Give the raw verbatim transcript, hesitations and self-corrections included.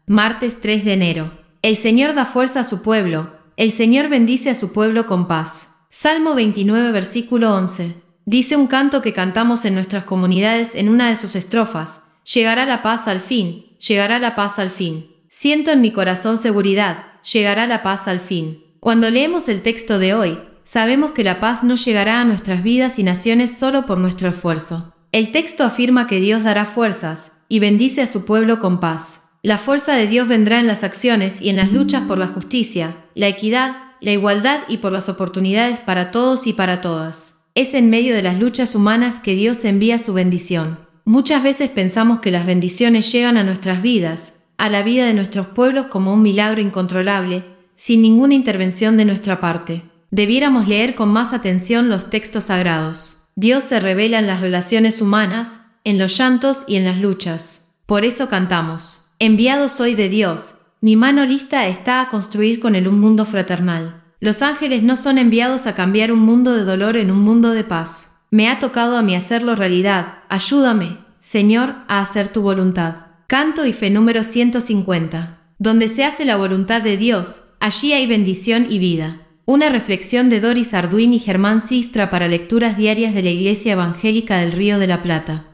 Martes tres de enero. El Señor da fuerza a su pueblo, el Señor bendice a su pueblo con paz. Salmo veintinueve, versículo once. Dice un canto que cantamos en nuestras comunidades en una de sus estrofas: llegará la paz al fin, llegará la paz al fin. Siento en mi corazón seguridad, llegará la paz al fin. Cuando leemos el texto de hoy, sabemos que la paz no llegará a nuestras vidas y naciones solo por nuestro esfuerzo. El texto afirma que Dios dará fuerzas y bendice a su pueblo con paz. La fuerza de Dios vendrá en las acciones y en las luchas por la justicia, la equidad, la igualdad y por las oportunidades para todos y para todas. Es en medio de las luchas humanas que Dios envía su bendición. Muchas veces pensamos que las bendiciones llegan a nuestras vidas, a la vida de nuestros pueblos como un milagro incontrolable, sin ninguna intervención de nuestra parte. Debiéramos leer con más atención los textos sagrados. Dios se revela en las relaciones humanas, en los llantos y en las luchas. Por eso cantamos: enviado soy de Dios, mi mano lista está a construir con él un mundo fraternal. Los ángeles no son enviados a cambiar un mundo de dolor en un mundo de paz. Me ha tocado a mí hacerlo realidad. Ayúdame, Señor, a hacer tu voluntad. Canto y fe número ciento cincuenta. Donde se hace la voluntad de Dios, allí hay bendición y vida. Una reflexión de Doris Arduin y Germán Sistra para lecturas diarias de la Iglesia Evangélica del Río de la Plata.